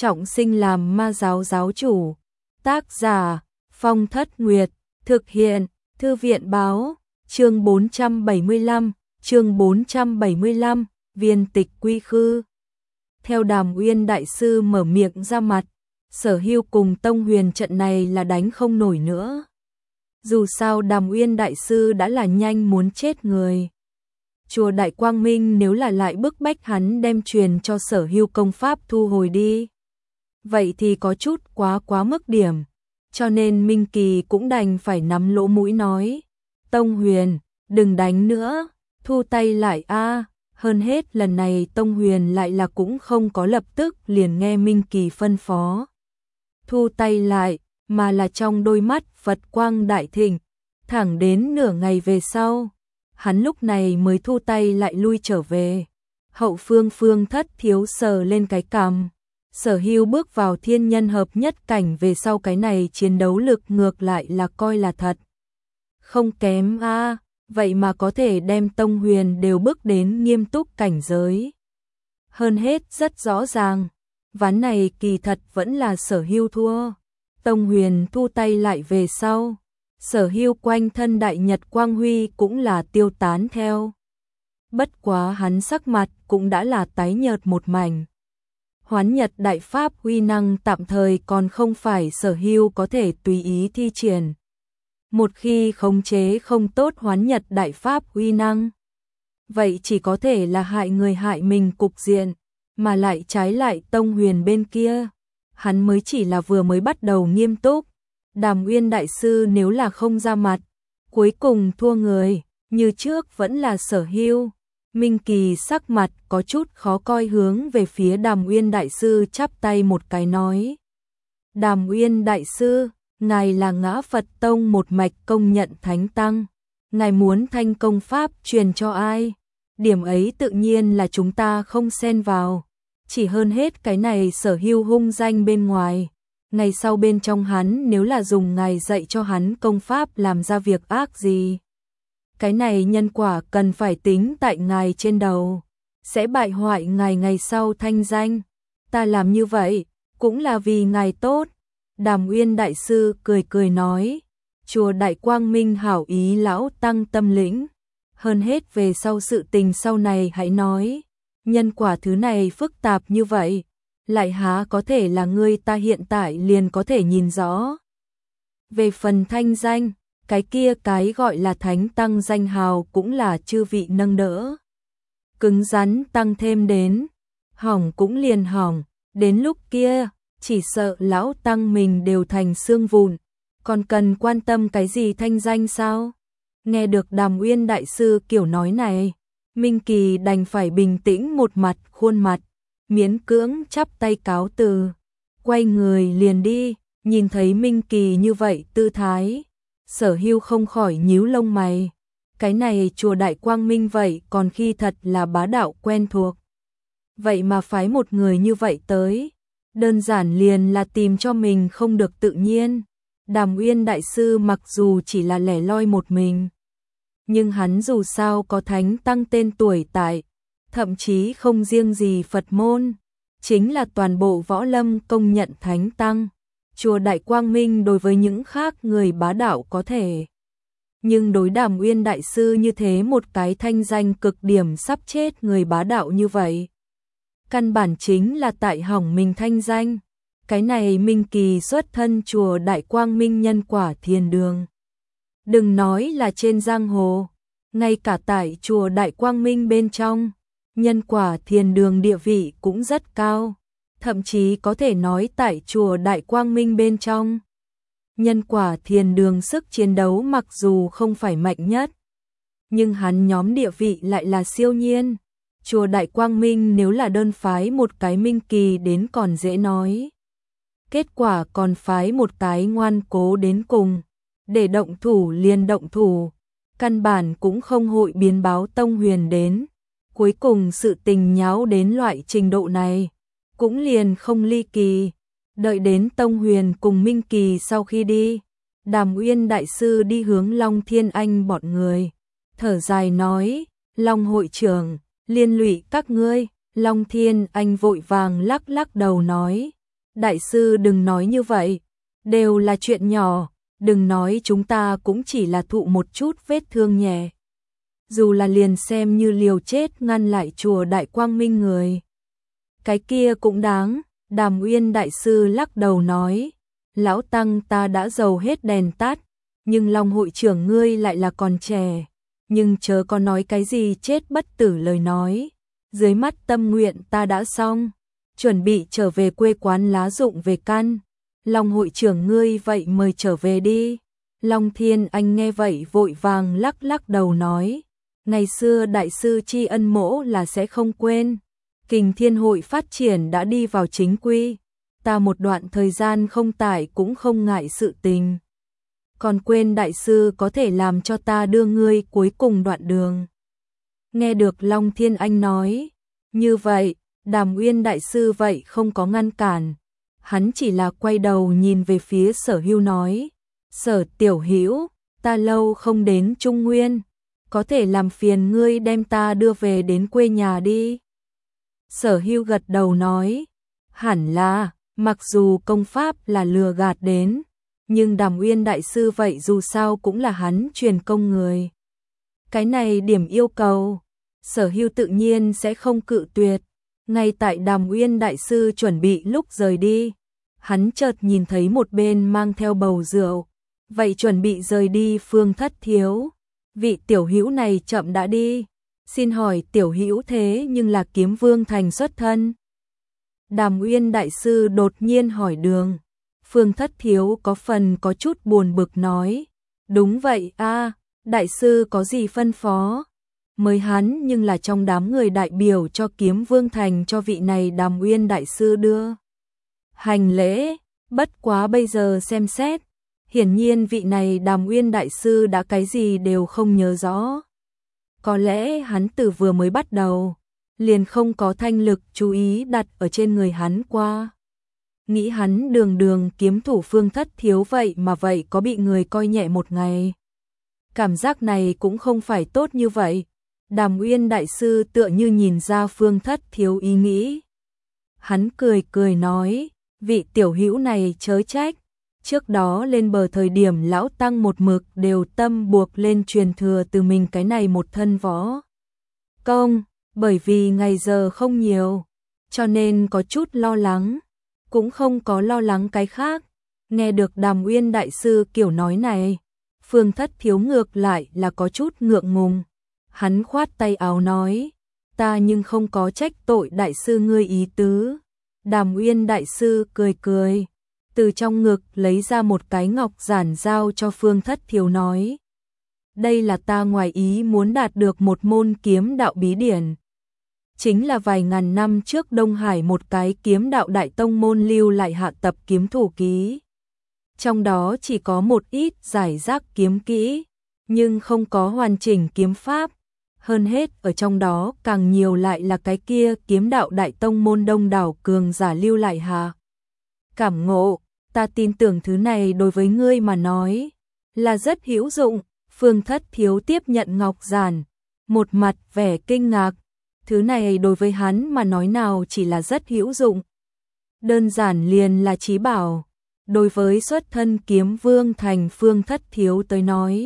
trọng sinh làm ma giáo giáo chủ. Tác giả Phong Thất Nguyệt, thực hiện Thư viện báo, chương 475, viên tịch quy khư. Theo Đàm Uyên đại sư mở miệng ra mặt, Sở Hưu cùng Tông Huyền trận này là đánh không nổi nữa. Dù sao Đàm Uyên đại sư đã là nhanh muốn chết người. Chùa Đại Quang Minh nếu là lại bức bách hắn đem truyền cho Sở Hưu công pháp thu hồi đi, vậy thì có chút quá mức điểm. Cho nên Minh Kỳ cũng đành phải nắm lỗ mũi nói, Tông Huyền, đừng đánh nữa, thu tay lại a. Hơn hết lần này Tông Huyền lại là cũng không có lập tức liền nghe Minh Kỳ phân phó thu tay lại, mà là trong đôi mắt Phật quang đại thịnh. Thẳng đến nửa ngày về sau, hắn lúc này mới thu tay lại lui trở về. Hậu phương Phương Thất Thiếu sờ lên cái cằm. Sở Hưu bước vào thiên nhân hợp nhất cảnh về sau, cái này chiến đấu lực ngược lại là coi là thật không kém a. Vậy mà có thể đem Tông Huyền đều bước đến nghiêm túc cảnh giới. Hơn hết rất rõ ràng, ván này kỳ thật vẫn là Sở Hưu thua. Tông Huyền thu tay lại về sau, Sở Hưu quanh thân đại nhật quang huy cũng là tiêu tán theo. Bất quá hắn sắc mặt cũng đã là tái nhợt một mảnh. Hoán Nhật đại pháp uy năng tạm thời còn không phải Sở Hưu có thể tùy ý thi triển. Một khi khống chế không tốt Hoán Nhật đại pháp uy năng, vậy chỉ có thể là hại người hại mình cục diện, mà lại trái lại Tông Huyền bên kia, hắn mới chỉ là vừa mới bắt đầu nghiêm túc. Đàm Uyên đại sư nếu là không ra mặt, cuối cùng thua người, như trước vẫn là Sở Hưu. Minh Kỳ sắc mặt có chút khó coi hướng về phía Đàm Uyên đại sư chắp tay một cái nói, Đàm Uyên đại sư, ngài là Ngã Phật Tông một mạch công nhận thánh tăng, ngài muốn thanh công pháp truyền cho ai? Điểm ấy tự nhiên là chúng ta không xen vào. Chỉ hơn hết cái này Sở Hưu hung danh bên ngoài, ngày sau bên trong hắn nếu là dùng ngài dạy cho hắn công pháp làm ra việc ác gì, cái này nhân quả cần phải tính tại ngài trên đầu, sẽ bại hoại ngài ngày sau thanh danh. Ta làm như vậy cũng là vì ngài tốt. Đàm Uyên đại sư cười nói, chùa Đại Quang Minh hảo ý lão tăng tâm lĩnh. Hơn hết về sau sự tình sau này hãy nói. Nhân quả thứ này phức tạp như vậy, lại há có thể là ngươi ta hiện tại liền có thể nhìn rõ. Về phần thanh danh, cái kia cái gọi là thánh tăng danh hào cũng là chư vị nâng đỡ. Cứng rắn tăng thêm đến, hỏng cũng liền hỏng, đến lúc kia, chỉ sợ lão tăng mình đều thành xương vụn, còn cần quan tâm cái gì thanh danh sao? Nghe được Đàm Uyên đại sư kiểu nói này, Minh Kỳ đành phải bình tĩnh một mặt khuôn mặt, miễn cưỡng chắp tay cáo từ, quay người liền đi. Nhìn thấy Minh Kỳ như vậy tư thái, Sở Hưu không khỏi nhíu lông mày. Cái này chùa Đại Quang Minh vậy còn khi thật là bá đạo quen thuộc. Vậy mà phái một người như vậy tới, đơn giản liền là tìm cho mình không được tự nhiên. Đàm Uyên đại sư mặc dù chỉ là lẻ loi một mình, nhưng hắn dù sao có thánh tăng tên tuổi tại, thậm chí không riêng gì Phật môn, chính là toàn bộ võ lâm công nhận thánh tăng. Chùa Đại Quang Minh đối với những khác người bá đạo có thể, nhưng đối Đàm Uyên đại sư như thế một cái thanh danh cực điểm sắp chết người bá đạo như vậy, căn bản chính là tại hỏng mình thanh danh. Cái này Minh Kỳ xuất thân chùa Đại Quang Minh nhân quả thiên đường, đừng nói là trên giang hồ, ngay cả tại chùa Đại Quang Minh bên trong, nhân quả thiên đường địa vị cũng rất cao. Thậm chí có thể nói tại chùa Đại Quang Minh bên trong, nhân quả thiên đường sức chiến đấu mặc dù không phải mạnh nhất, nhưng hắn nhóm địa vị lại là siêu nhiên. Chùa Đại Quang Minh nếu là đơn phái một cái Minh Kỳ đến còn dễ nói, kết quả còn phái một cái ngoan cố đến cùng, để động thủ liền động thủ, căn bản cũng không hội biến báo Tông Huyền đến. Cuối cùng sự tình nháo đến loại trình độ này, cũng liền không ly kỳ. Đợi đến Tông Huyền cùng Minh Kỳ sau khi đi, Đàm Uyên đại sư đi hướng Long Thiên Anh bọn người, thở dài nói, Long hội trưởng, liên lụy các ngươi. Long Thiên Anh vội vàng lắc lắc đầu nói, đại sư đừng nói như vậy, đều là chuyện nhỏ, đừng nói chúng ta cũng chỉ là thụ một chút vết thương nhẹ. Dù là liền xem như liều chết ngăn lại chùa Đại Quang Minh người. Cái kia cũng đáng, Đàm Uyên đại sư lắc đầu nói, lão tăng ta đã dầu hết đèn tắt, nhưng Long hội trưởng ngươi lại là còn trẻ, nhưng chớ có nói cái gì chết bất tử lời nói. Dưới mắt tâm nguyện ta đã xong, chuẩn bị trở về quê quán lá dụng về căn. Long hội trưởng ngươi vậy mời trở về đi. Long Thiên Anh nghe vậy vội vàng lắc lắc đầu nói, ngày xưa đại sư tri ân mỗ là sẽ không quên. Kình Thiên hội phát triển đã đi vào chính quy, ta một đoạn thời gian không tại cũng không ngại sự tình. Còn quên đại sư có thể làm cho ta đưa ngươi cuối cùng đoạn đường. Nghe được Long Thiên Anh nói như vậy, Đàm Uyên đại sư vậy không có ngăn cản, hắn chỉ là quay đầu nhìn về phía Sở Hưu nói, Sở tiểu hữu, ta lâu không đến Trung Nguyên, có thể làm phiền ngươi đem ta đưa về đến quê nhà đi. Sở Hưu gật đầu nói, hẳn là, mặc dù công pháp là lừa gạt đến, nhưng Đàm Uyên đại sư vậy dù sao cũng là hắn truyền công người. Cái này điểm yêu cầu, Sở Hưu tự nhiên sẽ không cự tuyệt. Ngay tại Đàm Uyên đại sư chuẩn bị lúc rời đi, hắn chợt nhìn thấy một bên mang theo bầu rượu, vậy chuẩn bị rời đi Phương Thất Thiếu. Vị tiểu hữu này chậm đã đi, xin hỏi tiểu hữu thế nhưng là Kiếm Vương thành xuất thân. Đàm Uyên đại sư đột nhiên hỏi đường. Phương Thất Thiếu có phần có chút buồn bực nói, đúng vậy a, đại sư có gì phân phó? Mới hắn nhưng là trong đám người đại biểu cho Kiếm Vương thành cho vị này Đàm Uyên đại sư đưa hành lễ, bất quá bây giờ xem xét, hiển nhiên vị này Đàm Uyên đại sư đã cái gì đều không nhớ rõ. Có lẽ hắn từ vừa mới bắt đầu liền không có thanh lực chú ý đặt ở trên người hắn qua. Nghĩ hắn đường đường kiếm thủ Phương Thất Thiếu vậy mà vậy có bị người coi nhẹ một ngày. Cảm giác này cũng không phải tốt như vậy. Đàm Uyên đại sư tựa như nhìn ra Phương Thất Thiếu ý nghĩ. Hắn cười cười nói, vị tiểu hữu này chớ trách. Trước đó lên bờ thời điểm lão tăng một mực đều tâm buộc lên truyền thừa từ mình cái này một thân võ công, bởi vì ngày giờ không nhiều, cho nên có chút lo lắng, cũng không có lo lắng cái khác. Nghe được Đàm Uyên đại sư kiểu nói này, Phương Thất Thiếu ngược lại là có chút ngượng ngùng. Hắn khoát tay áo nói, ta nhưng không có trách tội đại sư ngươi ý tứ. Đàm Uyên đại sư cười cười, từ trong ngực lấy ra một cái ngọc giản giao cho Phương Thất Thiếu nói, đây là ta ngoài ý muốn đạt được một môn kiếm đạo bí điển. Chính là vài ngàn năm trước Đông Hải một cái kiếm đạo đại tông môn lưu lại hạ tập kiếm thủ ký. Trong đó chỉ có một ít giải rác kiếm kỹ, nhưng không có hoàn chỉnh kiếm pháp. Hơn hết ở trong đó càng nhiều lại là cái kia kiếm đạo đại tông môn đông đảo cường giả lưu lại hạ cảm ngộ. Ta tin tưởng thứ này đối với ngươi mà nói là rất hữu dụng. Phương Thất Thiếu tiếp nhận ngọc giản, một mặt vẻ kinh ngạc. Thứ này đối với hắn mà nói nào chỉ là rất hữu dụng, đơn giản liền là chí bảo. Đối với xuất thân Kiếm Vương thành Phương Thất Thiếu tới nói,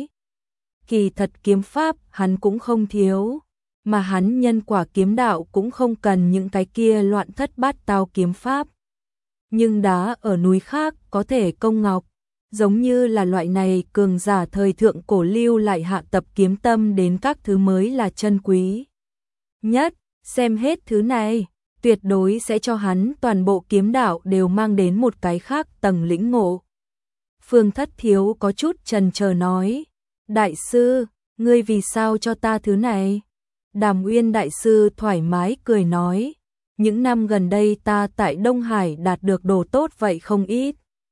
kỳ thật kiếm pháp hắn cũng không thiếu, mà hắn nhân quả kiếm đạo cũng không cần những cái kia loạn thất bát tao kiếm pháp. Nhưng đá ở núi khác có thể công ngọc, giống như là loại này cường giả thời thượng cổ lưu lại hạ tập kiếm tâm đến các thứ mới là chân quý nhất. Xem hết thứ này, tuyệt đối sẽ cho hắn toàn bộ kiếm đạo đều mang đến một cái khác tầng lĩnh ngộ. Phương Thất Thiếu có chút chần chờ nói, đại sư, ngươi vì sao cho ta thứ này? Đàm Uyên đại sư thoải mái cười nói, những năm gần đây ta tại Đông Hải đạt được đồ tốt vậy không ít.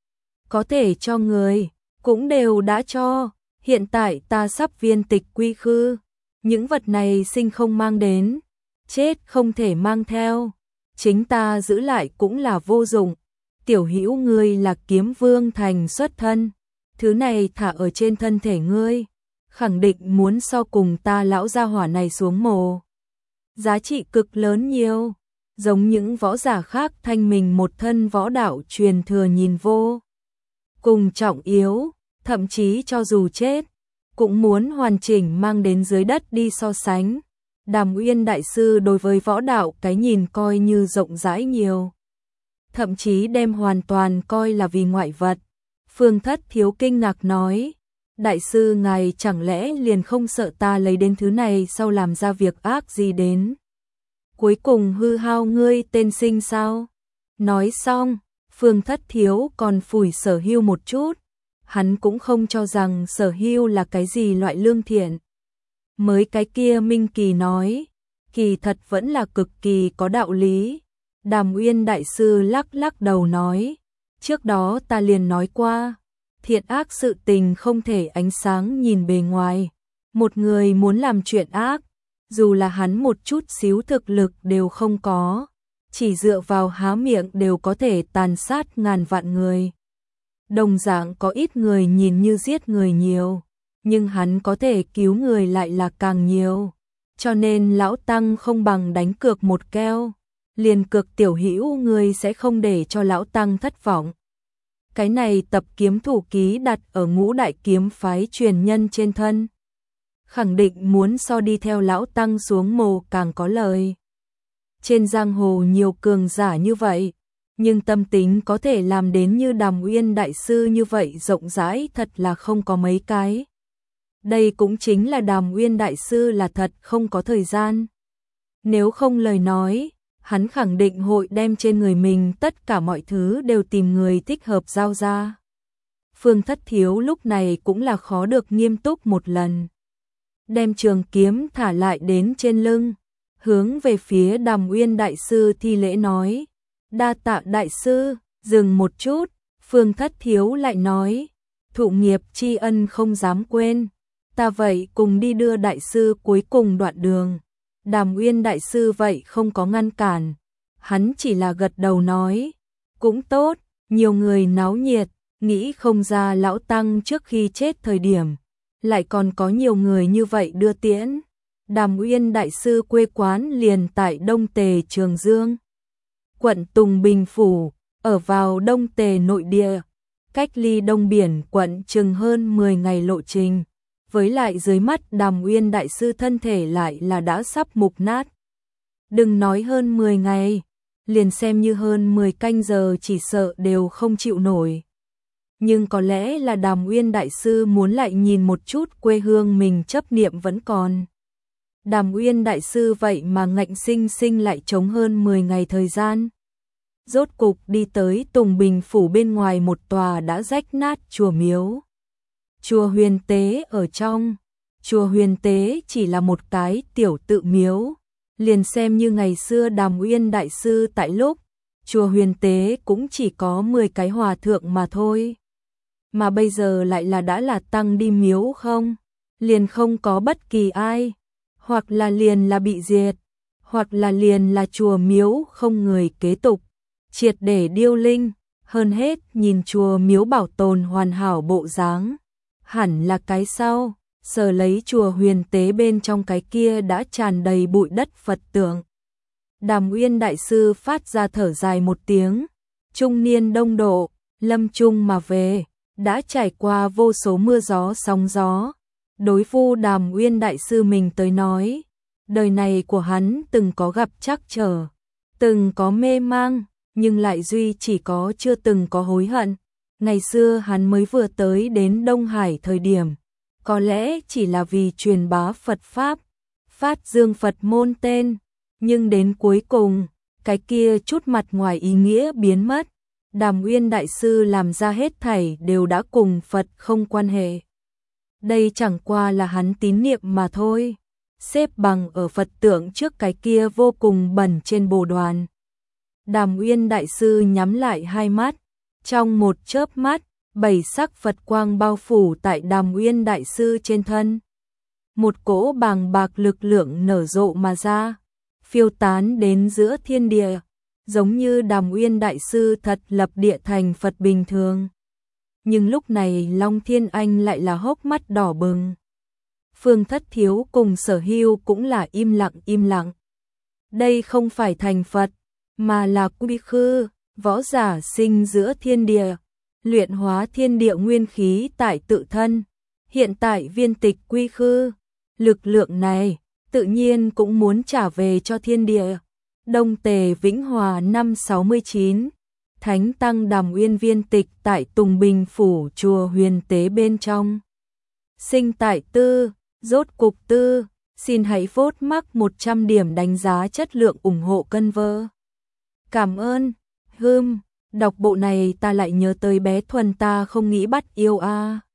Có thể cho người, cũng đều đã cho, hiện tại ta sắp viên tịch quy khư. Những vật này sinh không mang đến, chết không thể mang theo, chính ta giữ lại cũng là vô dụng. Tiểu hữu ngươi là Kiếm Vương thành xuất thân, thứ này thả ở trên thân thể ngươi, khẳng định muốn so cùng ta lão gia hỏa này xuống mồ. Giá trị cực lớn nhiều. giống những võ giả khác thanh mình một thân võ đạo truyền thừa nhìn vô cùng trọng yếu, thậm chí cho dù chết, cũng muốn hoàn chỉnh mang đến dưới đất đi so sánh. Đàm Uyên Đại Sư đối với võ đạo cái nhìn coi như rộng rãi nhiều, thậm chí đem hoàn toàn coi là vì ngoại vật. Phương Thất Thiếu kinh ngạc nói, Đại Sư ngài chẳng lẽ liền không sợ ta lấy đến thứ này sau làm ra việc ác gì đến cuối cùng hư hao ngươi tên sinh sao? Nói xong, Phương Thất Thiếu còn phủi Sở Hưu một chút, hắn cũng không cho rằng Sở Hưu là cái gì loại lương thiện. Mới cái kia Minh Kỳ nói, kỳ thật vẫn là cực kỳ có đạo lý. Đàm Uyên Đại Sư lắc lắc đầu nói, trước đó ta liền nói qua, thiện ác sự tình không thể ánh sáng nhìn bề ngoài. Một người muốn làm chuyện ác, dù là hắn một chút xíu thực lực đều không có, chỉ dựa vào há miệng đều có thể tàn sát ngàn vạn người. Đồng dạng có ít người nhìn như giết người nhiều, nhưng hắn có thể cứu người lại là càng nhiều. Cho nên lão tăng không bằng đánh cược một keo, liền cược tiểu hữu người sẽ không để cho lão tăng thất vọng. Cái này tập kiếm thủ ký đặt ở Ngũ Đại kiếm phái truyền nhân trên thân, khẳng định muốn so đi theo lão tăng xuống mồ càng có lời. Trên giang hồ nhiều cường giả như vậy, nhưng tâm tính có thể làm đến như Đàm Uyên Đại Sư như vậy rộng rãi thật là không có mấy cái. Đây cũng chính là Đàm Uyên Đại Sư là thật không có thời gian. Nếu không lời nói, hắn khẳng định hội đem trên người mình tất cả mọi thứ đều tìm người thích hợp giao ra. Phương Thất Thiếu lúc này cũng là khó được nghiêm túc một lần. Đem trường kiếm thả lại đến trên lưng, hướng về phía Đàm Uyên Đại Sư thi lễ nói, đa tạ Đại Sư. Dừng một chút, Phương Thất Thiếu lại nói, thụ nghiệp tri ân không dám quên, ta vậy cùng đi đưa Đại Sư cuối cùng đoạn đường. Đàm Uyên Đại Sư vậy không có ngăn cản, hắn chỉ là gật đầu nói, cũng tốt, nhiều người náo nhiệt, nghĩ không ra lão tăng trước khi chết thời điểm, lại còn có nhiều người như vậy đưa tiễn. Đàm Uyên Đại Sư quê quán liền tại Đông Tề Trường Dương, quận Tùng Bình Phủ, ở vào Đông Tề nội địa, cách ly Đông Biển quận chừng hơn 10 ngày lộ trình. Với lại dưới mắt Đàm Uyên Đại Sư thân thể lại là đã sắp mục nát. Đừng nói hơn 10 ngày, liền xem như hơn 10 canh giờ chỉ sợ đều không chịu nổi. Nhưng có lẽ là Đàm Uyên Đại Sư muốn lại nhìn một chút quê hương mình chấp niệm vẫn còn. Đàm Uyên Đại Sư vậy mà ngạnh sinh sinh lại chống hơn 10 ngày thời gian. Rốt cục đi tới Tùng Bình Phủ bên ngoài một tòa đã rách nát chùa miếu. Chùa Huyền Tế ở trong. Chùa Huyền Tế chỉ là một cái tiểu tự miếu, liền xem như ngày xưa Đàm Uyên Đại Sư tại lúc, chùa Huyền Tế cũng chỉ có 10 cái hòa thượng mà thôi. Mà bây giờ lại là đã là tăng đi miếu không, liền không có bất kỳ ai, hoặc là liền là bị diệt, hoặc là liền là chùa miếu không người kế tục, triệt để điêu linh. Hơn hết nhìn chùa miếu bảo tồn hoàn hảo bộ dáng, hẳn là cái sau, sờ lấy chùa Huyền Tế bên trong cái kia đã tràn đầy bụi đất Phật tượng. Đàm Uyên Đại Sư phát ra thở dài một tiếng, trung niên đông độ, lâm chung mà về, đã trải qua vô số mưa gió sóng gió. Đối phu Đàm Uyên Đại Sư mình tới nói, đời này của hắn từng có gặp trắc trở, từng có mê mang, nhưng lại duy chỉ có chưa từng có hối hận. Ngày xưa hắn mới vừa tới đến Đông Hải thời điểm, có lẽ chỉ là vì truyền bá Phật Pháp, phát dương Phật môn tên, nhưng đến cuối cùng, cái kia chút mặt ngoài ý nghĩa biến mất. Đàm Uyên Đại Sư làm ra hết thảy đều đã cùng Phật không quan hệ. Đây chẳng qua là hắn tín niệm mà thôi, xếp bằng ở Phật tượng trước cái kia vô cùng bẩn trên bồ đoàn. Đàm Uyên Đại Sư nhắm lại hai mắt, trong một chớp mắt, 7 sắc Phật quang bao phủ tại Đàm Uyên Đại Sư trên thân. Một cỗ bàng bạc lực lượng nở rộ mà ra, phiêu tán đến giữa thiên địa, giống như Đàm Uyên Đại Sư thật lập địa thành Phật bình thường. Nhưng lúc này Long Thiên Anh lại là hốc mắt đỏ bừng. Phương Thất Thiếu cùng Sở Hưu cũng là im lặng. Đây không phải thành Phật, mà là quy khư, võ giả sinh giữa thiên địa, luyện hóa thiên địa nguyên khí tại tự thân. Hiện tại viên tịch quy khư, lực lượng này tự nhiên cũng muốn trả về cho thiên địa. Đông Tề Vĩnh Hòa năm 69, Thánh Tăng Đàm Uyên viên tịch tại Tùng Bình Phủ chùa Huyền Tế bên trong. Sinh tại tư, rốt cục tư, xin hãy vote mắc 100 điểm đánh giá chất lượng ủng hộ cân vơ. Cảm ơn, đọc bộ này ta lại nhớ tới bé Thuần ta không nghĩ bắt yêu a.